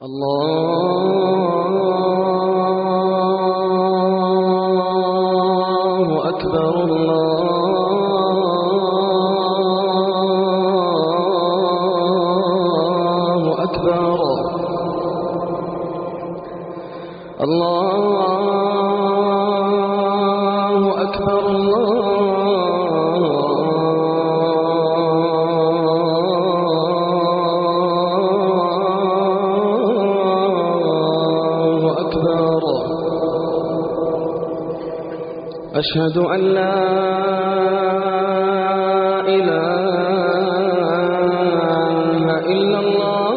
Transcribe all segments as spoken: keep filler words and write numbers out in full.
الله أكبر الله أكبر الله أكبر الله أكبر. أشهد أن لا إله إلا الله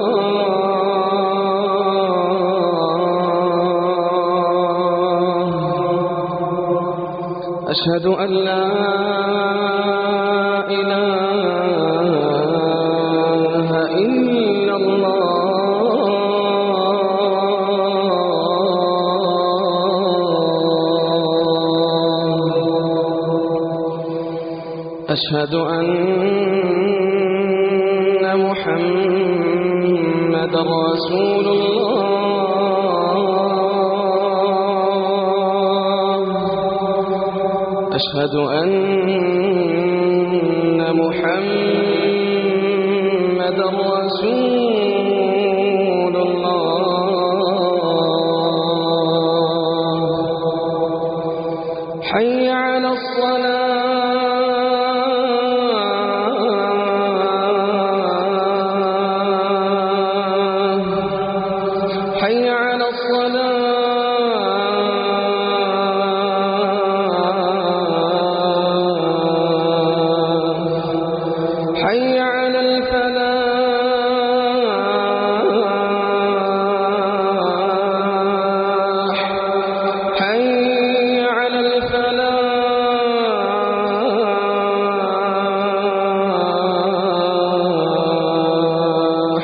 أشهد أن لا إله إلا الله أشهد أن محمدًا رسول الله أشهد أن محمدًا رسول الله. حي على الصلاة حي على الصلاة حي على الفلاح حي على الفلاح.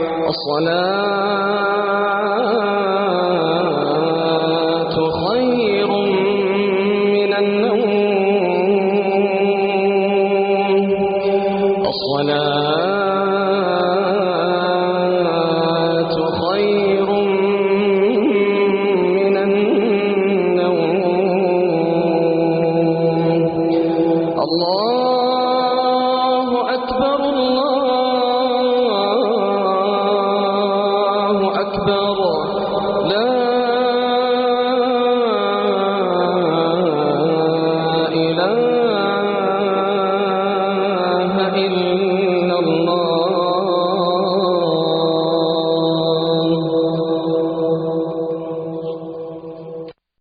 الصلاة خير